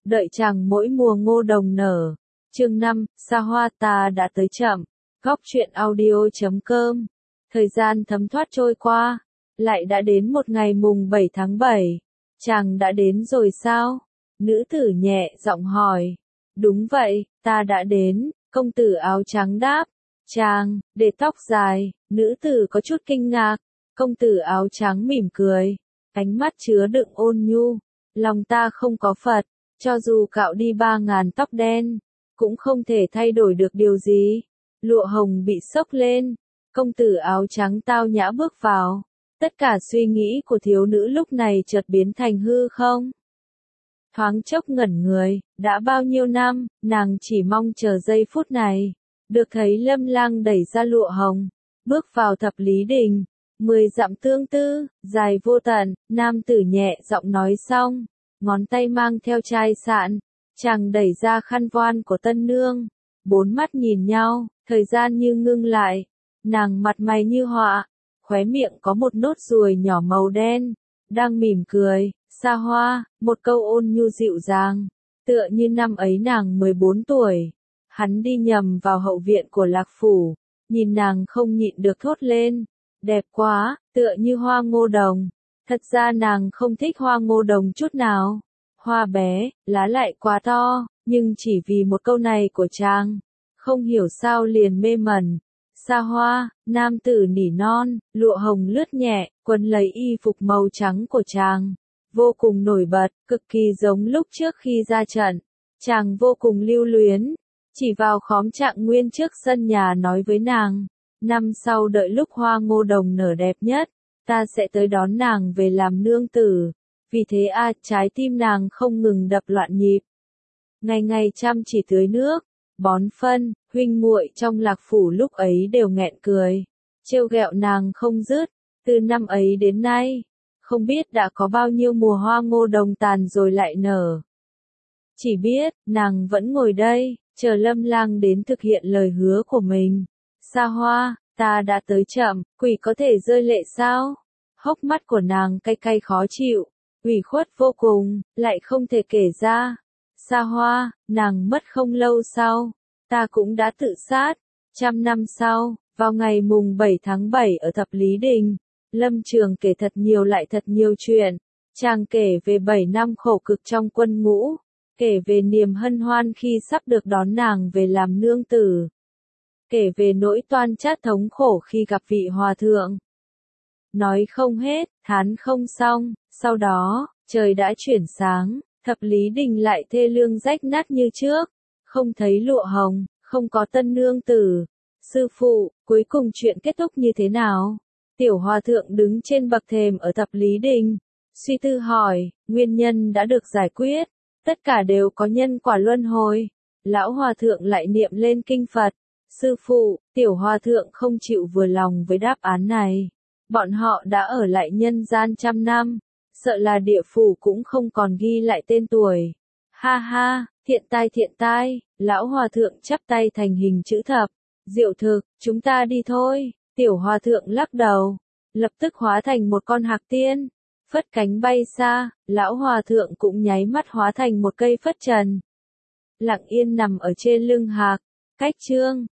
đợi chàng mỗi mùa ngô đồng nở. Chương 5, xa hoa ta đã tới chậm. Góc truyện audio.com. Thời gian thấm thoát trôi qua, lại đã đến một ngày mùng 7 tháng 7. Chàng đã đến rồi sao? Nữ tử nhẹ giọng hỏi. Đúng vậy, ta đã đến, công tử áo trắng đáp. Chàng, để tóc dài, nữ tử có chút kinh ngạc. Công tử áo trắng mỉm cười, ánh mắt chứa đựng ôn nhu. Lòng ta không có Phật, cho dù cạo đi 3.000 tóc đen, cũng không thể thay đổi được điều gì. Lụa hồng bị xốc lên, công tử áo trắng tao nhã bước vào. Tất cả suy nghĩ của thiếu nữ lúc này chợt biến thành hư không. Thoáng chốc ngẩn người, đã bao nhiêu năm, nàng chỉ mong chờ giây phút này. Được thấy Lâm Lang đẩy ra lụa hồng, bước vào thập lý đình. 10 dặm tương tư, dài vô tận, nam tử nhẹ giọng nói xong, ngón tay mang theo chai sạn, chàng đẩy ra khăn voan của tân nương. 4 mắt nhìn nhau, thời gian như ngưng lại, nàng mặt mày như họa, khóe miệng có một nốt ruồi nhỏ màu đen, đang mỉm cười, xa hoa, một câu ôn nhu dịu dàng, tựa như năm ấy nàng 14 tuổi. Hắn đi nhầm vào hậu viện của Lạc Phủ, nhìn nàng không nhịn được thốt lên. Đẹp quá, tựa như hoa ngô đồng. Thật ra nàng không thích hoa ngô đồng chút nào. Hoa bé, lá lại quá to, nhưng chỉ vì một câu này của chàng, không hiểu sao liền mê mẩn. Xa hoa, nam tử nỉ non, lụa hồng lướt nhẹ, quấn lấy y phục màu trắng của chàng. Vô cùng nổi bật, cực kỳ giống lúc trước khi ra trận. Chàng vô cùng lưu luyến, chỉ vào khóm Trạng Nguyên trước sân nhà nói với nàng. Năm sau đợi lúc hoa ngô đồng nở đẹp nhất, ta sẽ tới đón nàng về làm nương tử. Vì thế trái tim nàng không ngừng đập loạn nhịp. Ngày ngày chăm chỉ tưới nước, bón phân, huynh muội trong Lạc Phủ lúc ấy đều nghẹn cười, trêu ghẹo nàng không dứt. Từ năm ấy đến nay, không biết đã có bao nhiêu mùa hoa ngô đồng tàn rồi lại nở. Chỉ biết, nàng vẫn ngồi đây, chờ Lâm Lang đến thực hiện lời hứa của mình. Xa hoa, ta đã tới chậm, quỷ có thể rơi lệ sao? Hốc mắt của nàng cay cay khó chịu, ủy khuất vô cùng, lại không thể kể ra. Xa hoa, nàng mất không lâu sau, ta cũng đã tự sát. 100 năm sau, vào ngày mùng 7 tháng 7 ở Thập Lý Đình, Lâm Trường kể thật nhiều lại thật nhiều chuyện. Chàng kể về 7 năm khổ cực trong quân ngũ, kể về niềm hân hoan khi sắp được đón nàng về làm nương tử. Kể về nỗi toan chát thống khổ khi gặp vị hòa thượng. Nói không hết, thán không xong, sau đó, trời đã chuyển sáng, Thập Lý Đình lại thê lương rách nát như trước, không thấy lụa hồng, không có tân nương tử. Sư phụ, cuối cùng chuyện kết thúc như thế nào? Tiểu hòa thượng đứng trên bậc thềm ở Thập Lý Đình, suy tư hỏi, nguyên nhân đã được giải quyết, tất cả đều có nhân quả luân hồi. Lão hòa thượng lại niệm lên kinh Phật. Sư phụ, tiểu hòa thượng không chịu vừa lòng với đáp án này. Bọn họ đã ở lại nhân gian 100 năm, sợ là địa phủ cũng không còn ghi lại tên tuổi. Ha ha, thiện tai, lão hòa thượng chắp tay thành hình chữ thập. Diệu thực, chúng ta đi thôi. Tiểu hòa thượng lắc đầu, lập tức hóa thành một con hạc tiên, phất cánh bay xa. Lão hòa thượng cũng nháy mắt hóa thành một cây phất trần, lặng yên nằm ở trên lưng hạc. Cách chương